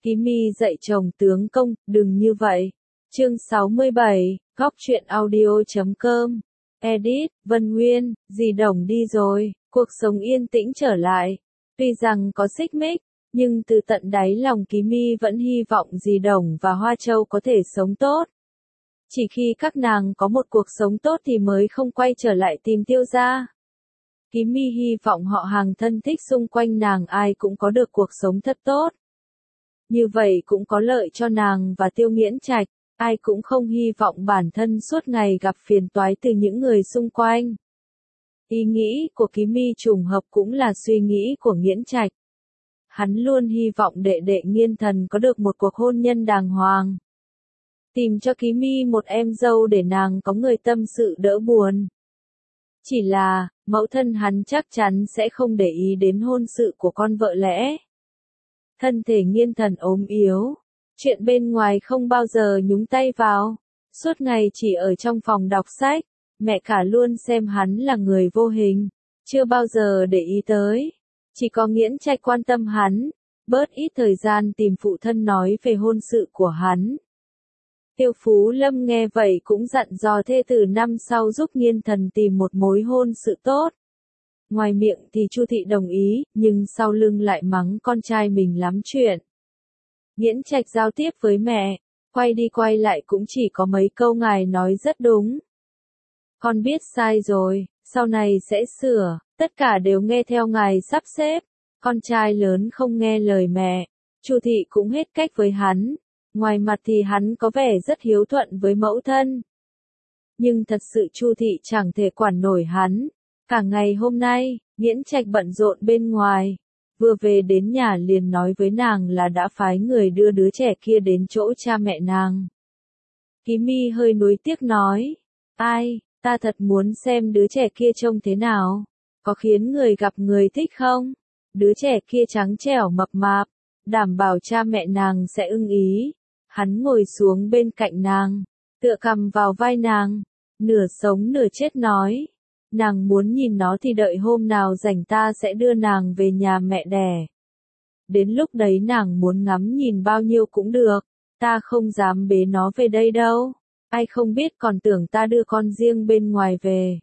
Ký Mi dạy chồng tướng công, đừng như vậy. Chương 67, Góc truyện audio.com. Edit, Vân Nguyên, dì Đồng đi rồi, cuộc sống yên tĩnh trở lại. Tuy rằng có xích mích, nhưng từ tận đáy lòng Ký Mi vẫn hy vọng dì Đồng và Hoa Châu có thể sống tốt. Chỉ khi các nàng có một cuộc sống tốt thì mới không quay trở lại tìm Tiêu gia. Ký Mi hy vọng họ hàng thân thích xung quanh nàng ai cũng có được cuộc sống thật tốt. Như vậy cũng có lợi cho nàng và Tiêu Nghiễn Trạch, ai cũng không hy vọng bản thân suốt ngày gặp phiền toái từ những người xung quanh. Ý nghĩ của Ký Mi trùng hợp cũng là suy nghĩ của Nghiễn Trạch. Hắn luôn hy vọng đệ đệ Nghiên Thần có được một cuộc hôn nhân đàng hoàng. Tìm cho Ký Mi một em dâu để nàng có người tâm sự đỡ buồn. Chỉ là, mẫu thân hắn chắc chắn sẽ không để ý đến hôn sự của con vợ lẽ. Thân thể Nghiên Thần ốm yếu, chuyện bên ngoài không bao giờ nhúng tay vào, suốt ngày chỉ ở trong phòng đọc sách, mẹ cả luôn xem hắn là người vô hình, chưa bao giờ để ý tới. Chỉ có Nghiễn Trạch quan tâm hắn, bớt ít thời gian tìm phụ thân nói về hôn sự của hắn. Tiêu Phú Lâm nghe vậy cũng dặn dò thê tử năm sau giúp Nghiên Thần tìm một mối hôn sự tốt. Ngoài miệng thì Chu thị đồng ý, nhưng sau lưng lại mắng con trai mình lắm chuyện. Nghiễn Trạch giao tiếp với mẹ, quay đi quay lại cũng chỉ có mấy câu ngài nói rất đúng. Con biết sai rồi, sau này sẽ sửa, tất cả đều nghe theo ngài sắp xếp. Con trai lớn không nghe lời mẹ, Chu thị cũng hết cách với hắn. Ngoài mặt thì hắn có vẻ rất hiếu thuận với mẫu thân. Nhưng thật sự Chu thị chẳng thể quản nổi hắn. Cả ngày hôm nay, Nghiễn Trạch bận rộn bên ngoài. Vừa về đến nhà liền nói với nàng là đã phái người đưa đứa trẻ kia đến chỗ cha mẹ nàng. Ký Mi hơi nuối tiếc nói. Ai, ta thật muốn xem đứa trẻ kia trông thế nào. Có khiến người gặp người thích không? Đứa trẻ kia trắng trẻo mập mạp, đảm bảo cha mẹ nàng sẽ ưng ý. Hắn ngồi xuống bên cạnh nàng, tựa cằm vào vai nàng, nửa sống nửa chết nói. Nàng muốn nhìn nó thì đợi hôm nào rảnh ta sẽ đưa nàng về nhà mẹ đẻ. Đến lúc đấy nàng muốn ngắm nhìn bao nhiêu cũng được, ta không dám bế nó về đây đâu. Ai không biết còn tưởng ta đưa con riêng bên ngoài về.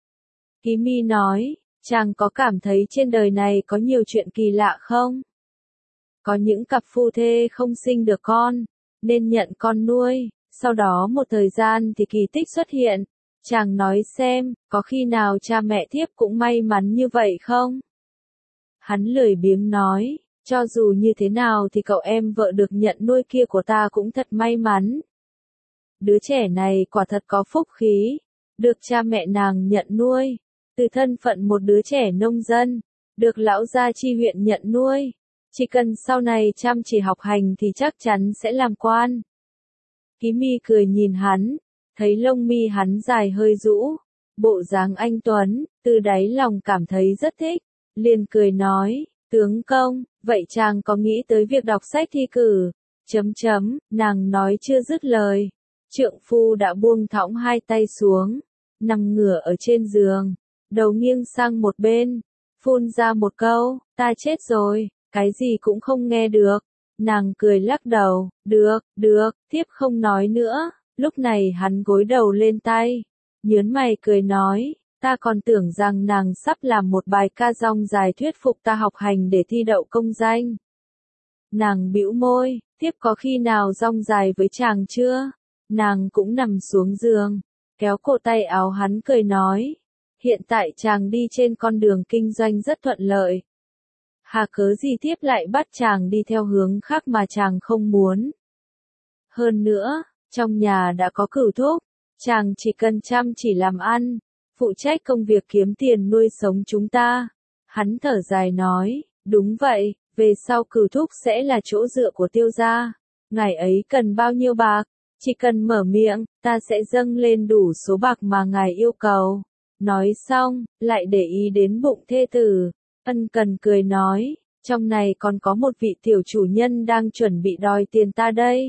Ký Mi nói, chàng có cảm thấy trên đời này có nhiều chuyện kỳ lạ không? Có những cặp phu thê không sinh được con, nên nhận con nuôi, sau đó một thời gian thì kỳ tích xuất hiện. Chàng nói xem, có khi nào cha mẹ thiếp cũng may mắn như vậy không? Hắn lười biếng nói, cho dù như thế nào thì cậu em vợ được nhận nuôi kia của ta cũng thật may mắn. Đứa trẻ này quả thật có phúc khí, được cha mẹ nàng nhận nuôi, từ thân phận một đứa trẻ nông dân, được lão gia chi huyện nhận nuôi. Chỉ cần sau này chăm chỉ học hành thì chắc chắn sẽ làm quan. Ký Mi cười nhìn hắn, thấy lông mi hắn dài hơi rũ, bộ dáng anh tuấn, từ đáy lòng cảm thấy rất thích, liền cười nói, tướng công, vậy chàng có nghĩ tới việc đọc sách thi cử? Nàng nói chưa dứt lời, trượng phu đã buông thõng hai tay xuống, nằm ngửa ở trên giường, đầu nghiêng sang một bên, phun ra một câu, ta chết rồi. Cái gì cũng không nghe được. Nàng cười lắc đầu, được, thiếp không nói nữa. Lúc này hắn gối đầu lên tay, nhớn mày cười nói, ta còn tưởng rằng nàng sắp làm một bài ca dong dài thuyết phục ta học hành để thi đậu công danh. Nàng bĩu môi, thiếp có khi nào dong dài với chàng chưa? Nàng cũng nằm xuống giường, kéo cổ tay áo hắn cười nói, hiện tại chàng đi trên con đường kinh doanh rất thuận lợi. Hà cớ gì thiếp lại bắt chàng đi theo hướng khác mà chàng không muốn. Hơn nữa, trong nhà đã có cửu thúc, chàng chỉ cần chăm chỉ làm ăn, phụ trách công việc kiếm tiền nuôi sống chúng ta. Hắn thở dài nói, đúng vậy, về sau cửu thúc sẽ là chỗ dựa của Tiêu gia. Ngày ấy cần bao nhiêu bạc, chỉ cần mở miệng, ta sẽ dâng lên đủ số bạc mà ngài yêu cầu. Nói xong, lại để ý đến bụng thê tử. Ân cần cười nói, trong này còn có một vị tiểu chủ nhân đang chuẩn bị đòi tiền ta đây.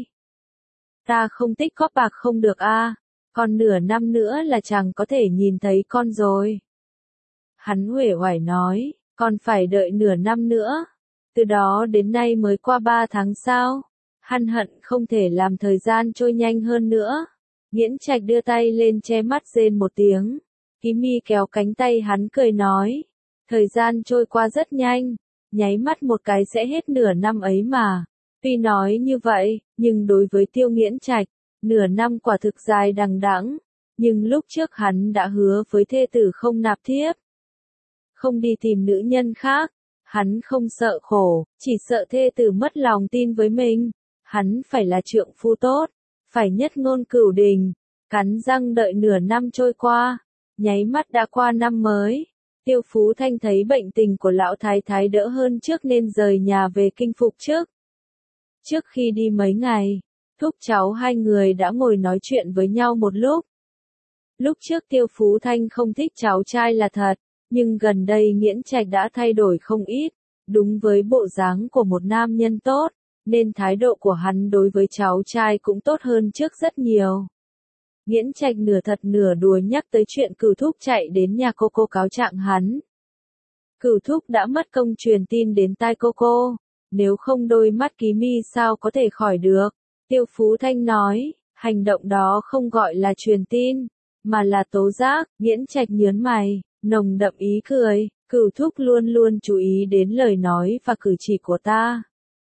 Ta không tích góp bạc không được a, còn nửa năm nữa là chàng có thể nhìn thấy con rồi. Hắn uể oải nói, còn phải đợi nửa năm nữa. Từ đó đến nay mới qua 3 tháng sao? Hắn hận không thể làm thời gian trôi nhanh hơn nữa. Nghiễn Trạch đưa tay lên che mắt rên một tiếng. Ký Mi kéo cánh tay hắn cười nói. Thời gian trôi qua rất nhanh, nháy mắt một cái sẽ hết nửa năm ấy mà. Tuy nói như vậy, nhưng đối với Tiêu Nghiễn Trạch, nửa năm quả thực dài đằng đẵng. Nhưng lúc trước hắn đã hứa với thê tử không nạp thiếp, không đi tìm nữ nhân khác. Hắn không sợ khổ, chỉ sợ thê tử mất lòng tin với mình. Hắn phải là trượng phu tốt, phải nhất ngôn cửu đình. Cắn răng đợi nửa năm trôi qua, nháy mắt đã qua năm mới. Tiêu Phú Thanh thấy bệnh tình của lão thái thái đỡ hơn trước nên rời nhà về kinh phục trước. Trước khi đi mấy ngày, thúc cháu hai người đã ngồi nói chuyện với nhau một lúc. Lúc trước Tiêu Phú Thanh không thích cháu trai là thật, nhưng gần đây Nghiễn Trạch đã thay đổi không ít, đúng với bộ dáng của một nam nhân tốt, nên thái độ của hắn đối với cháu trai cũng tốt hơn trước rất nhiều. Nghiễn Trạch nửa thật nửa đùa nhắc tới chuyện Cửu Thúc chạy đến nhà cô cáo trạng hắn. Cửu Thúc đã mất công truyền tin đến tai cô, nếu không đôi mắt Ký Mi sao có thể khỏi được. Tiêu Phú Thanh nói, hành động đó không gọi là truyền tin, mà là tố giác. Nghiễn Trạch nhớn mày, nồng đậm ý cười, Cửu Thúc luôn luôn chú ý đến lời nói và cử chỉ của ta.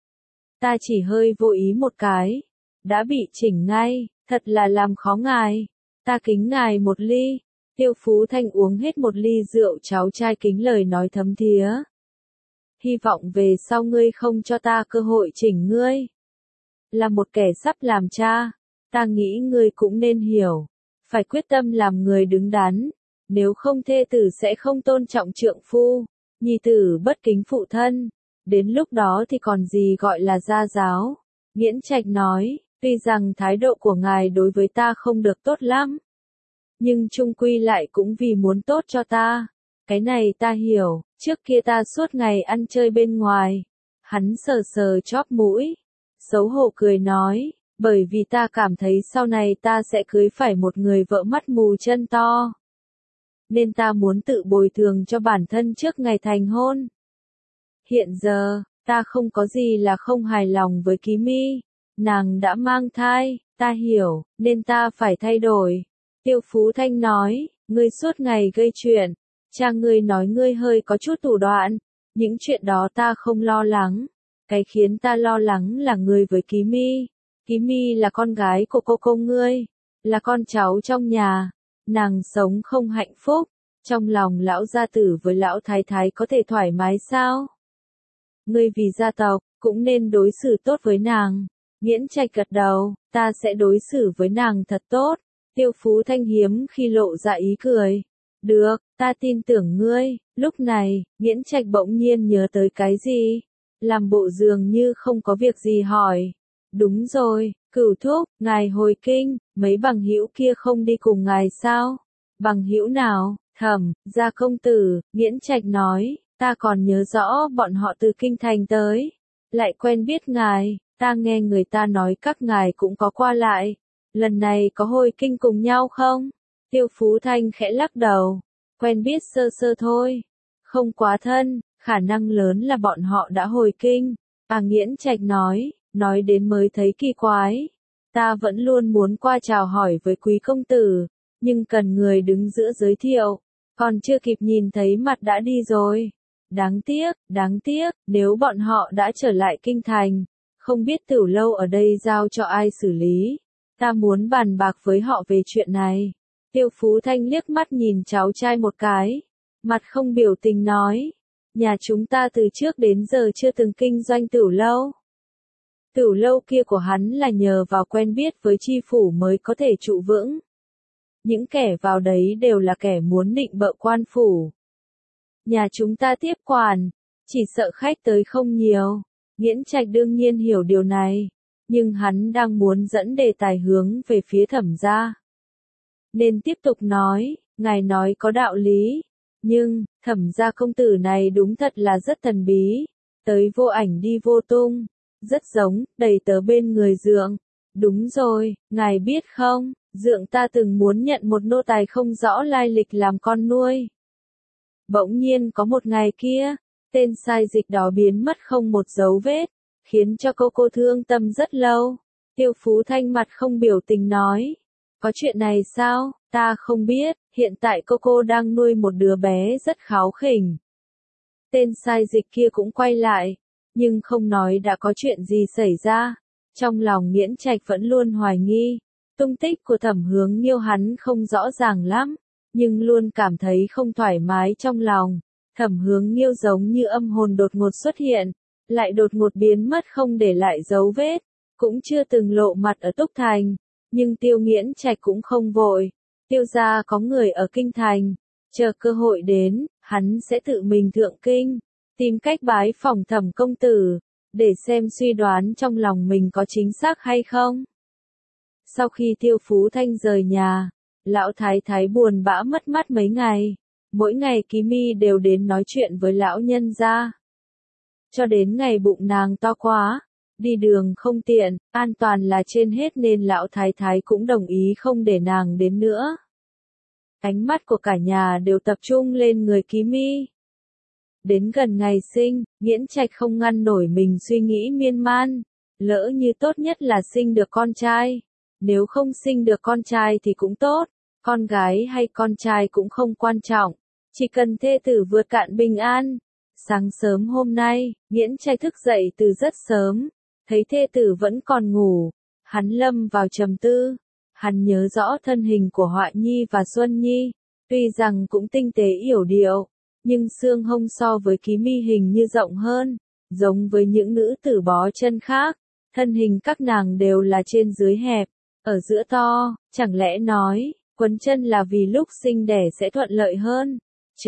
Ta chỉ hơi vô ý một cái, đã bị chỉnh ngay, thật là làm khó ngài. Ta kính ngài một ly. Tiêu Phú Thanh uống hết một ly rượu cháu trai kính lời nói thấm thía. Hy vọng về sau ngươi không cho ta cơ hội chỉnh ngươi. Là một kẻ sắp làm cha, ta nghĩ ngươi cũng nên hiểu, phải quyết tâm làm người đứng đắn, nếu không thê tử sẽ không tôn trọng trượng phu, nhi tử bất kính phụ thân, đến lúc đó thì còn gì gọi là gia giáo. Nghiễn Trạch nói, tuy rằng thái độ của ngài đối với ta không được tốt lắm, nhưng chung quy lại cũng vì muốn tốt cho ta. Cái này ta hiểu, trước kia ta suốt ngày ăn chơi bên ngoài. Hắn sờ sờ chóp mũi, xấu hổ cười nói, bởi vì ta cảm thấy sau này ta sẽ cưới phải một người vợ mắt mù chân to. Nên ta muốn tự bồi thường cho bản thân trước ngày thành hôn. Hiện giờ, ta không có gì là không hài lòng với Ký Mi. Nàng đã mang thai, ta hiểu, nên ta phải thay đổi. Tiêu Phú Thanh nói, ngươi suốt ngày gây chuyện. Cha ngươi nói ngươi hơi có chút thủ đoạn. Những chuyện đó ta không lo lắng. Cái khiến ta lo lắng là ngươi với Ký Mi. Ký Mi là con gái của cô ngươi, là con cháu trong nhà. Nàng sống không hạnh phúc, trong lòng lão gia tử với lão thái thái có thể thoải mái sao? Ngươi vì gia tộc, cũng nên đối xử tốt với nàng. Nghiễn Trạch gật đầu, ta sẽ đối xử với nàng thật tốt. Tiêu Phú Thanh hiếm khi lộ ra ý cười. Được, ta tin tưởng ngươi. Lúc này, Nghiễn Trạch bỗng nhiên nhớ tới cái gì? Làm bộ dường như không có việc gì hỏi. Đúng rồi, Cửu Thúc, ngài hồi kinh, mấy bằng hữu kia không đi cùng ngài sao? Bằng hữu nào? Thẩm, Gia công tử. Nghiễn Trạch nói, ta còn nhớ rõ bọn họ từ kinh thành tới, lại quen biết ngài, ta nghe người ta nói các ngài cũng có qua lại. Lần này có hồi kinh cùng nhau không? Tiêu Phú Thanh khẽ lắc đầu, quen biết sơ sơ thôi, không quá thân, khả năng lớn là bọn họ đã hồi kinh. Nghiễn Trạch nói đến mới thấy kỳ quái. Ta vẫn luôn muốn qua chào hỏi với quý công tử, nhưng cần người đứng giữa giới thiệu, còn chưa kịp nhìn thấy mặt đã đi rồi. Đáng tiếc, nếu bọn họ đã trở lại kinh thành, không biết Tửu Lâu ở đây giao cho ai xử lý. Ta muốn bàn bạc với họ về chuyện này. Tiêu Phú Thanh liếc mắt nhìn cháu trai một cái, mặt không biểu tình nói, nhà chúng ta từ trước đến giờ chưa từng kinh doanh Tửu Lâu. Tửu Lâu kia của hắn là nhờ vào quen biết với chi phủ mới có thể trụ vững. Những kẻ vào đấy đều là kẻ muốn nịnh bợ quan phủ. Nhà chúng ta tiếp quản, chỉ sợ khách tới không nhiều. Nghiễn Trạch đương nhiên hiểu điều này, nhưng hắn đang muốn dẫn đề tài hướng về phía Thẩm gia. Nên tiếp tục nói, ngài nói có đạo lý, nhưng, Thẩm gia công tử này đúng thật là rất thần bí, tới vô ảnh đi vô tung, rất giống, đầy tớ bên người Dượng. Đúng rồi, ngài biết không, Dượng ta từng muốn nhận một nô tài không rõ lai lịch làm con nuôi. Bỗng nhiên có một ngày kia, Tên sai dịch đó biến mất không một dấu vết, khiến cho cô thương tâm rất lâu. Tiêu Phú Thanh mặt không biểu tình nói. Có chuyện này sao, ta không biết, hiện tại cô đang nuôi một đứa bé rất kháu khỉnh. Tên sai dịch kia cũng quay lại, nhưng không nói đã có chuyện gì xảy ra. Trong lòng Nghiễn Trạch vẫn luôn hoài nghi, tung tích của Thẩm Hướng Nghiêu hắn không rõ ràng lắm, nhưng luôn cảm thấy không thoải mái trong lòng. Thẩm Hướng Nghiêu giống như âm hồn đột ngột xuất hiện, lại đột ngột biến mất không để lại dấu vết, cũng chưa từng lộ mặt ở Túc Thành, nhưng Tiêu Nghiễn Trạch cũng không vội. Tiêu gia có người ở Kinh Thành, chờ cơ hội đến, hắn sẽ tự mình thượng kinh, tìm cách bái phỏng Thẩm công tử, để xem suy đoán trong lòng mình có chính xác hay không. Sau khi Tiêu Phú Thanh rời nhà, lão thái thái buồn bã mất mát mấy ngày, mỗi ngày Ký Mi đều đến nói chuyện với lão nhân gia. Cho đến ngày bụng nàng to quá, đi đường không tiện, an toàn là trên hết nên lão thái thái cũng đồng ý không để nàng đến nữa. Ánh mắt của cả nhà đều tập trung lên người Ký Mi. Đến gần ngày sinh, Nghiễn Trạch không ngăn nổi mình suy nghĩ miên man, lỡ như tốt nhất là sinh được con trai, nếu không sinh được con trai thì cũng tốt, con gái hay con trai cũng không quan trọng, chỉ cần thê tử vượt cạn bình an. Sáng sớm hôm nay, Nghiễn Trạch thức dậy từ rất sớm, thấy thê tử vẫn còn ngủ, hắn lâm vào trầm tư. Hắn nhớ rõ thân hình của Họa Nhi và Xuân Nhi, tuy rằng cũng tinh tế yểu điệu, nhưng xương hông so với Ký Mi hình như rộng hơn, giống với những nữ tử bó chân khác, thân hình các nàng đều là trên dưới hẹp, ở giữa to, chẳng lẽ nói, quấn chân là vì lúc sinh đẻ sẽ thuận lợi hơn?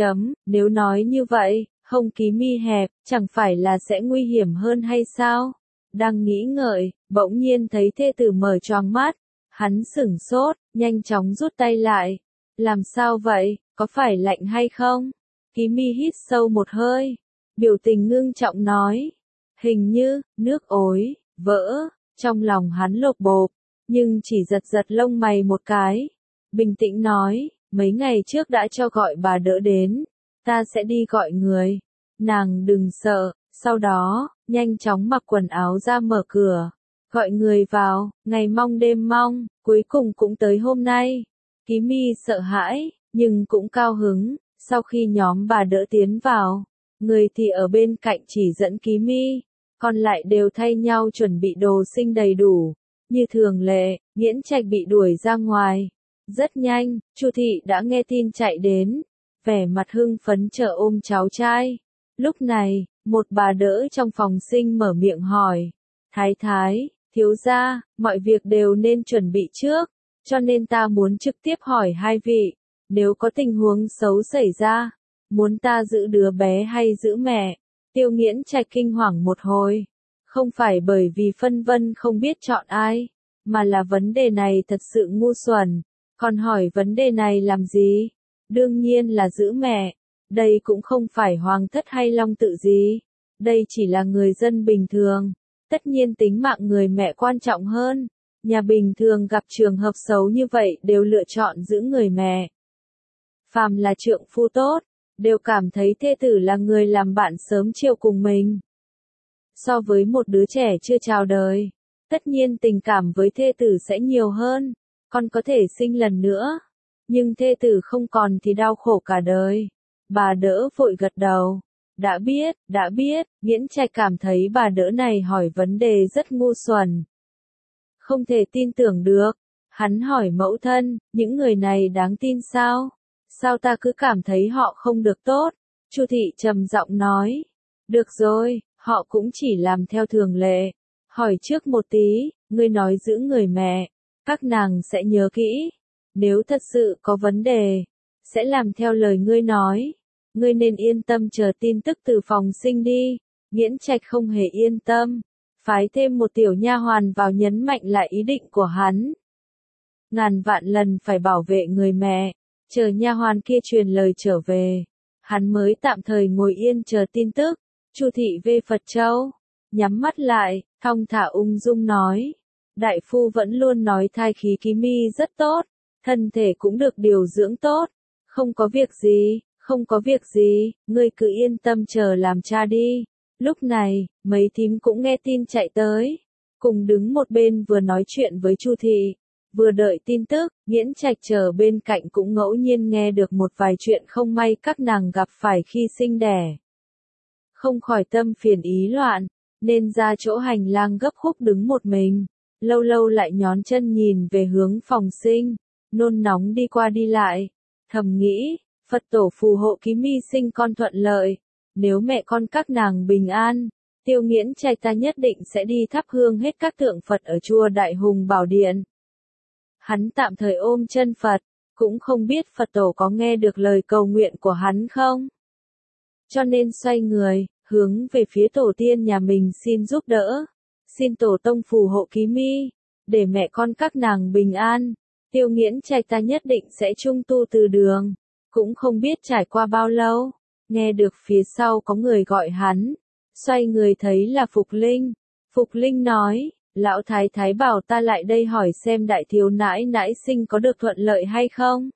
Nếu nói như vậy, hông Ký Mi hẹp, chẳng phải là sẽ nguy hiểm hơn hay sao? Đang nghĩ ngợi, bỗng nhiên thấy thê tử mở choàng mắt, hắn sửng sốt, nhanh chóng rút tay lại. Làm sao vậy, có phải lạnh hay không? Ký Mi hít sâu một hơi, biểu tình ngưng trọng nói. Hình như, nước ối, vỡ, trong lòng hắn lột bộp, nhưng chỉ giật giật lông mày một cái. Bình tĩnh nói, mấy ngày trước đã cho gọi bà đỡ đến, ta sẽ đi gọi người. Nàng đừng sợ, sau đó, nhanh chóng mặc quần áo ra mở cửa. Gọi người vào, ngày mong đêm mong, cuối cùng cũng tới hôm nay. Ký Mi sợ hãi, nhưng cũng cao hứng, sau khi nhóm bà đỡ tiến vào, người thì ở bên cạnh chỉ dẫn Ký Mi, còn lại đều thay nhau chuẩn bị đồ sinh đầy đủ. Như thường lệ, Nghiễn Trạch bị đuổi ra ngoài. Rất nhanh, Chu thị đã nghe tin chạy đến, vẻ mặt hưng phấn chờ ôm cháu trai. Lúc này, một bà đỡ trong phòng sinh mở miệng hỏi, Thái thái, thiếu gia, mọi việc đều nên chuẩn bị trước, cho nên ta muốn trực tiếp hỏi hai vị, nếu có tình huống xấu xảy ra, muốn ta giữ đứa bé hay giữ mẹ? Tiêu Nghiễn Trạch kinh hoàng một hồi, không phải bởi vì phân vân không biết chọn ai, mà là vấn đề này thật sự ngu xuẩn, còn hỏi vấn đề này làm gì? Đương nhiên là giữ mẹ, đây cũng không phải hoàng thất hay long tự gì, đây chỉ là người dân bình thường. Tất nhiên tính mạng người mẹ quan trọng hơn, nhà bình thường gặp trường hợp xấu như vậy đều lựa chọn giữ người mẹ. Phàm là trượng phu tốt, đều cảm thấy thê tử là người làm bạn sớm chiều cùng mình. So với một đứa trẻ chưa chào đời, tất nhiên tình cảm với thê tử sẽ nhiều hơn, còn có thể sinh lần nữa. Nhưng thê tử không còn thì đau khổ cả đời. Bà đỡ vội gật đầu. Đã biết, Nghiễn Trạch cảm thấy bà đỡ này hỏi vấn đề rất ngu xuẩn. Không thể tin tưởng được. Hắn hỏi mẫu thân, những người này đáng tin sao? Sao ta cứ cảm thấy họ không được tốt? Chu thị trầm giọng nói. Được rồi, họ cũng chỉ làm theo thường lệ. Hỏi trước một tí, ngươi nói giữ người mẹ, các nàng sẽ nhớ kỹ. Nếu thật sự có vấn đề, sẽ làm theo lời ngươi nói. Ngươi nên yên tâm chờ tin tức từ phòng sinh đi. Nghiễn Trạch không hề yên tâm, phái thêm một tiểu nha hoàn vào nhấn mạnh lại ý định của hắn. Ngàn vạn lần phải bảo vệ người mẹ, chờ nha hoàn kia truyền lời trở về, hắn mới tạm thời ngồi yên chờ tin tức. Chu thị về Phật Châu, nhắm mắt lại, thong thả ung dung nói. Đại phu vẫn luôn nói thai khí Ký Mi rất tốt, thân thể cũng được điều dưỡng tốt, không có việc gì, Không có việc gì, ngươi cứ yên tâm chờ làm cha đi. Lúc này, mấy thím cũng nghe tin chạy tới. Cùng đứng một bên vừa nói chuyện với Chu Thị, vừa đợi tin tức, Nghiễn Trạch chờ bên cạnh cũng ngẫu nhiên nghe được một vài chuyện không may các nàng gặp phải khi sinh đẻ. Không khỏi tâm phiền ý loạn, nên ra chỗ hành lang gấp khúc đứng một mình, lâu lâu lại nhón chân nhìn về hướng phòng sinh, nôn nóng đi qua đi lại, thầm nghĩ, Phật tổ phù hộ Ký Mi sinh con thuận lợi, nếu mẹ con các nàng bình an, Tiêu Nghiễn Trạch ta nhất định sẽ đi thắp hương hết các tượng Phật ở chùa Đại Hùng Bảo Điện. Hắn tạm thời ôm chân Phật, cũng không biết Phật tổ có nghe được lời cầu nguyện của hắn không? Cho nên xoay người, hướng về phía tổ tiên nhà mình xin giúp đỡ, xin tổ tông phù hộ Ký Mi, để mẹ con các nàng bình an, Tiêu Nghiễn Trạch ta nhất định sẽ trung tu từ đường. Cũng không biết trải qua bao lâu, nghe được phía sau có người gọi hắn, xoay người thấy là Phục Linh. Phục Linh nói, lão thái thái bảo ta lại đây hỏi xem đại thiếu nãi nãi sinh có được thuận lợi hay không.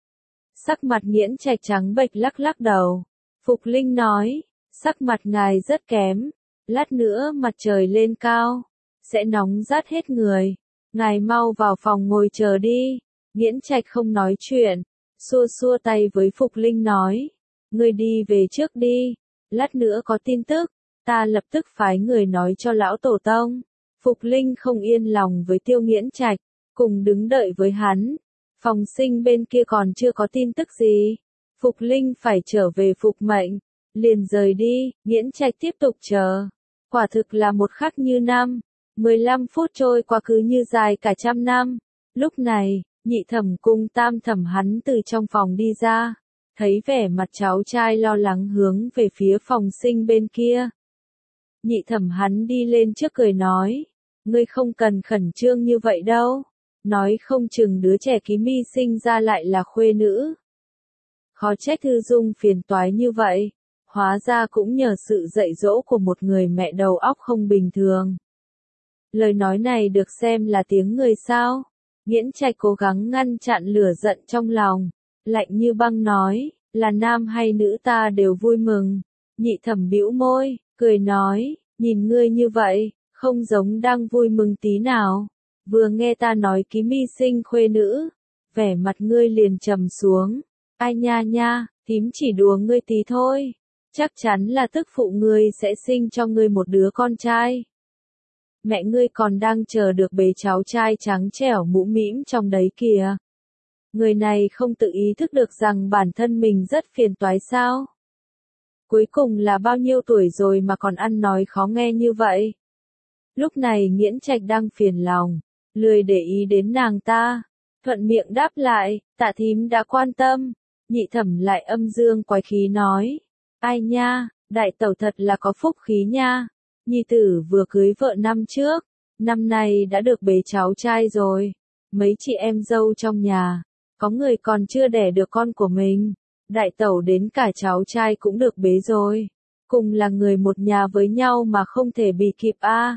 Sắc mặt Nghiễn Trạch trắng bệch lắc lắc đầu. Phục Linh nói, sắc mặt ngài rất kém, lát nữa mặt trời lên cao, sẽ nóng rát hết người, ngài mau vào phòng ngồi chờ đi. Nghiễn Trạch không nói chuyện, xua xua tay với Phục Linh nói, ngươi đi về trước đi, lát nữa có tin tức, ta lập tức phái người nói cho lão tổ tông. Phục Linh không yên lòng với Tiêu Nghiễn Trạch, cùng đứng đợi với hắn. Phòng sinh bên kia còn chưa có tin tức gì. Phục Linh phải trở về phục mệnh, liền rời đi, Nghiễn Trạch tiếp tục chờ. Quả thực là một khắc như năm, 15 phút trôi qua cứ như dài cả trăm năm. Lúc này, Nhị Thẩm cùng Tam Thẩm hắn từ trong phòng đi ra, thấy vẻ mặt cháu trai lo lắng hướng về phía phòng sinh bên kia. Nhị Thẩm hắn đi lên trước cười nói, ngươi không cần khẩn trương như vậy đâu, nói không chừng đứa trẻ Ký Mi sinh ra lại là khuê nữ. Khó trách Thư Dung phiền toái như vậy, hóa ra cũng nhờ sự dạy dỗ của một người mẹ đầu óc không bình thường. Lời nói này được xem là tiếng người sao? Nghiễn Trạch cố gắng ngăn chặn lửa giận trong lòng, lạnh như băng nói, là nam hay nữ ta đều vui mừng. Nhị Thẩm bĩu môi, cười nói, nhìn ngươi như vậy, không giống đang vui mừng tí nào. Vừa nghe ta nói Ký Mi sinh khuê nữ, vẻ mặt ngươi liền trầm xuống. Ai nha nha, thím chỉ đùa ngươi tí thôi. Chắc chắn là tức phụ ngươi sẽ sinh cho ngươi một đứa con trai. Mẹ ngươi còn đang chờ được bế cháu trai trắng trẻo mũm mĩm trong đấy kìa. Người này không tự ý thức được rằng bản thân mình rất phiền toái sao? Cuối cùng là bao nhiêu tuổi rồi mà còn ăn nói khó nghe như vậy? Lúc này Nghiễn Trạch đang phiền lòng, lười để ý đến nàng ta, thuận miệng đáp lại, tạ thím đã quan tâm. Nhị Thẩm lại âm dương quái khí nói, ai nha, đại tẩu thật là có phúc khí nha. Nhi tử vừa cưới vợ năm trước, năm nay đã được bế cháu trai rồi. Mấy chị em dâu trong nhà, có người còn chưa đẻ được con của mình. Đại tẩu đến cả cháu trai cũng được bế rồi. Cùng là người một nhà với nhau mà không thể bị kịp a.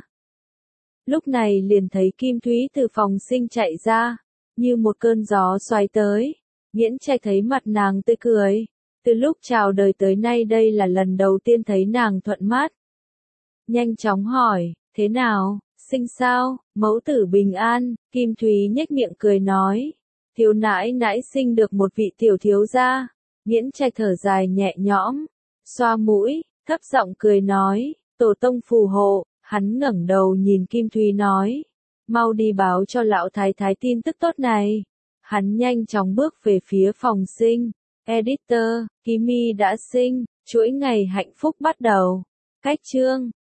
Lúc này liền thấy Kim Thúy từ phòng sinh chạy ra, như một cơn gió xoáy tới. Nghiễn Trạch thấy mặt nàng tươi cười. Từ lúc chào đời tới nay đây là lần đầu tiên thấy nàng thuận mắt. Nhanh chóng hỏi, thế nào, sinh sao, mẫu tử bình an. Kim Thúy nhếch miệng cười nói, thiếu nãi nãi sinh được một vị tiểu thiếu gia. Nghiễn Trạch thở dài nhẹ nhõm, xoa mũi, thấp giọng cười nói, tổ tông phù hộ. Hắn ngẩng đầu nhìn Kim Thúy nói, mau đi báo cho lão thái thái tin tức tốt này. Hắn nhanh chóng bước về phía phòng sinh. Editor, Ký Mi đã sinh, chuỗi ngày hạnh phúc bắt đầu. Cách chương